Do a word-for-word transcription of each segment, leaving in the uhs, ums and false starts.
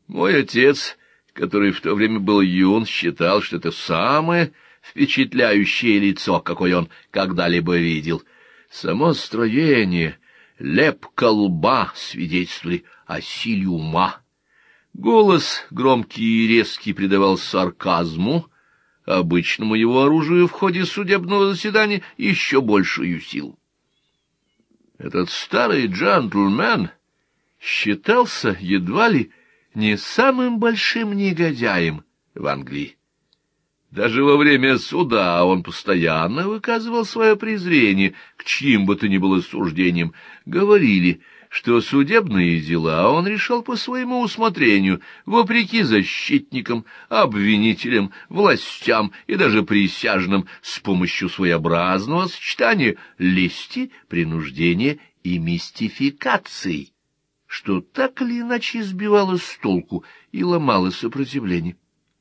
Мой отец, который в то время был юн, считал, что это самое впечатляющее лицо, какое он когда-либо видел. Само строение, лепка лба свидетельствовали о силе ума. Голос, громкий и резкий, придавал сарказму, обычному его оружию в ходе судебного заседания, еще большую силу. Этот старый джентльмен считался едва ли не самым большим негодяем в Англии. Даже во время суда он постоянно выказывал свое презрение к чьим бы то ни было суждениям. Говорили, что судебные дела он решал по своему усмотрению, вопреки защитникам, обвинителям, властям и даже присяжным, с помощью своеобразного сочетания лести, принуждения и мистификаций, что так или иначе сбивало с толку и ломало сопротивление.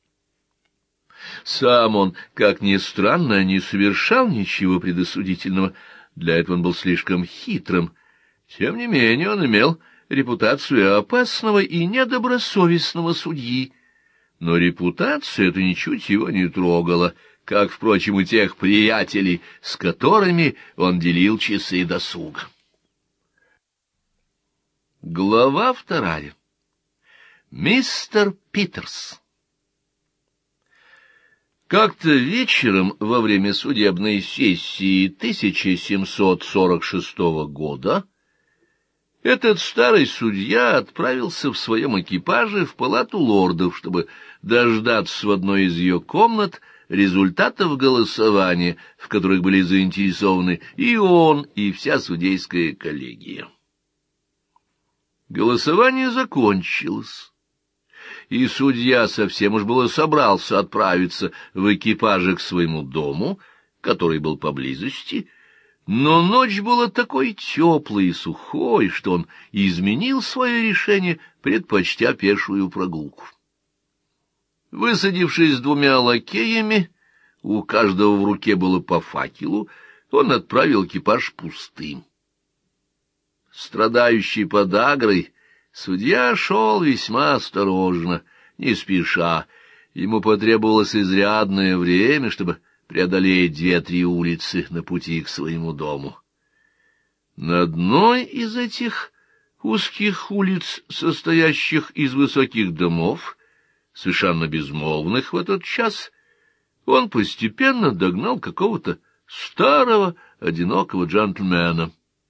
Сам он, как ни странно, не совершал ничего предосудительного, для этого он был слишком хитрым. Тем не менее он имел репутацию опасного и недобросовестного судьи, но репутация эта ничуть его не трогала, как, впрочем, у тех приятелей, с которыми он делил часы досуга. Глава вторая. Мистер Питерс. Как-то вечером во время судебной сессии тысяча семьсот сорок шестого года этот старый судья отправился в своем экипаже в палату лордов, чтобы дождаться в одной из ее комнат результатов голосования, в которых были заинтересованы и он, и вся судейская коллегия. Голосование закончилось, и судья совсем уж было собрался отправиться в экипаже к своему дому, который был поблизости, но ночь была такой теплой и сухой, что он изменил свое решение, предпочтя пешую прогулку. Высадившись с двумя лакеями, у каждого в руке было по факелу, он отправил экипаж пустым. Страдающий подагрой, судья шел весьма осторожно, не спеша. Ему потребовалось изрядное время, чтобы преодолеть две-три улицы на пути к своему дому. На одной из этих узких улиц, состоящих из высоких домов, совершенно безмолвных в этот час, он постепенно догнал какого-то старого, одинокого джентльмена.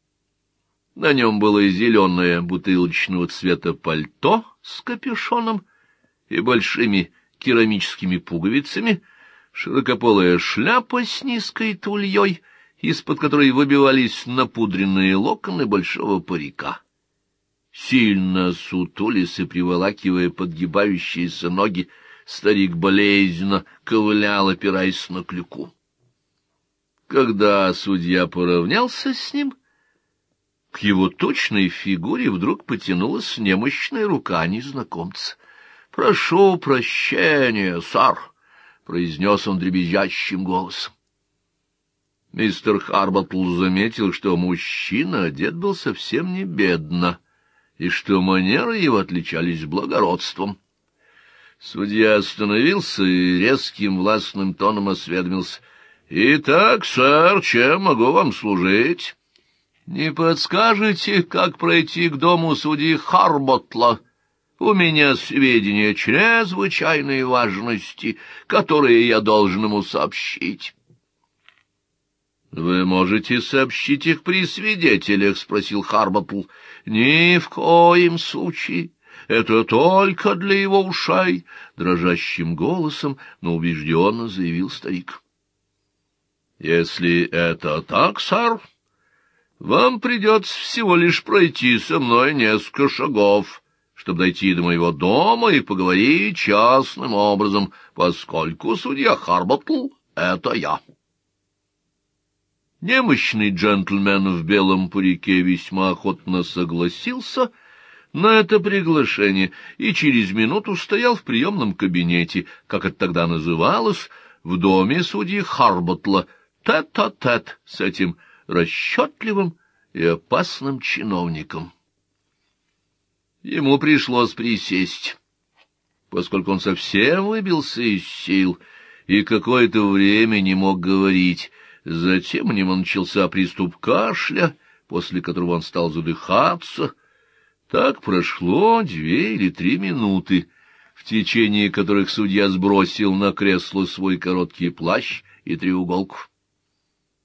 На нем было зеленое бутылочного цвета пальто с капюшоном и большими керамическими пуговицами, широкополая шляпа с низкой тульей, из-под которой выбивались напудренные локоны большого парика. Сильно сутулясь и приволакивая подгибающиеся ноги, старик болезненно ковылял, опираясь на клюку. Когда судья поравнялся с ним, к его точной фигуре вдруг потянулась немощная рука незнакомца. — Прошу прощения, сэр, — произнес он дребезжащим голосом. Мистер Харботл заметил, что мужчина одет был совсем не бедно, и что манеры его отличались благородством. Судья остановился и резким властным тоном осведомился. — Итак, сэр, чем могу вам служить? — Не подскажете, как пройти к дому судьи Харботла? У меня сведения чрезвычайной важности, которые я должен ему сообщить. — Вы можете сообщить их при свидетелях? — спросил Харботл. — Ни в коем случае. Это только для его ушей, — дрожащим голосом, но убежденно заявил старик. — Если это так, сэр, вам придется всего лишь пройти со мной несколько шагов, чтобы дойти до моего дома и поговорить частным образом, поскольку судья Харботл — это я. Немощный джентльмен в белом парике весьма охотно согласился на это приглашение и через минуту стоял в приемном кабинете, как это тогда называлось, в доме судьи Харботла, тет-а-тет с этим расчетливым и опасным чиновником. Ему пришлось присесть, поскольку он совсем выбился из сил и какое-то время не мог говорить. Затем у него начался приступ кашля, после которого он стал задыхаться. Так прошло две или три минуты, в течение которых судья сбросил на кресло свой короткий плащ и треуголку.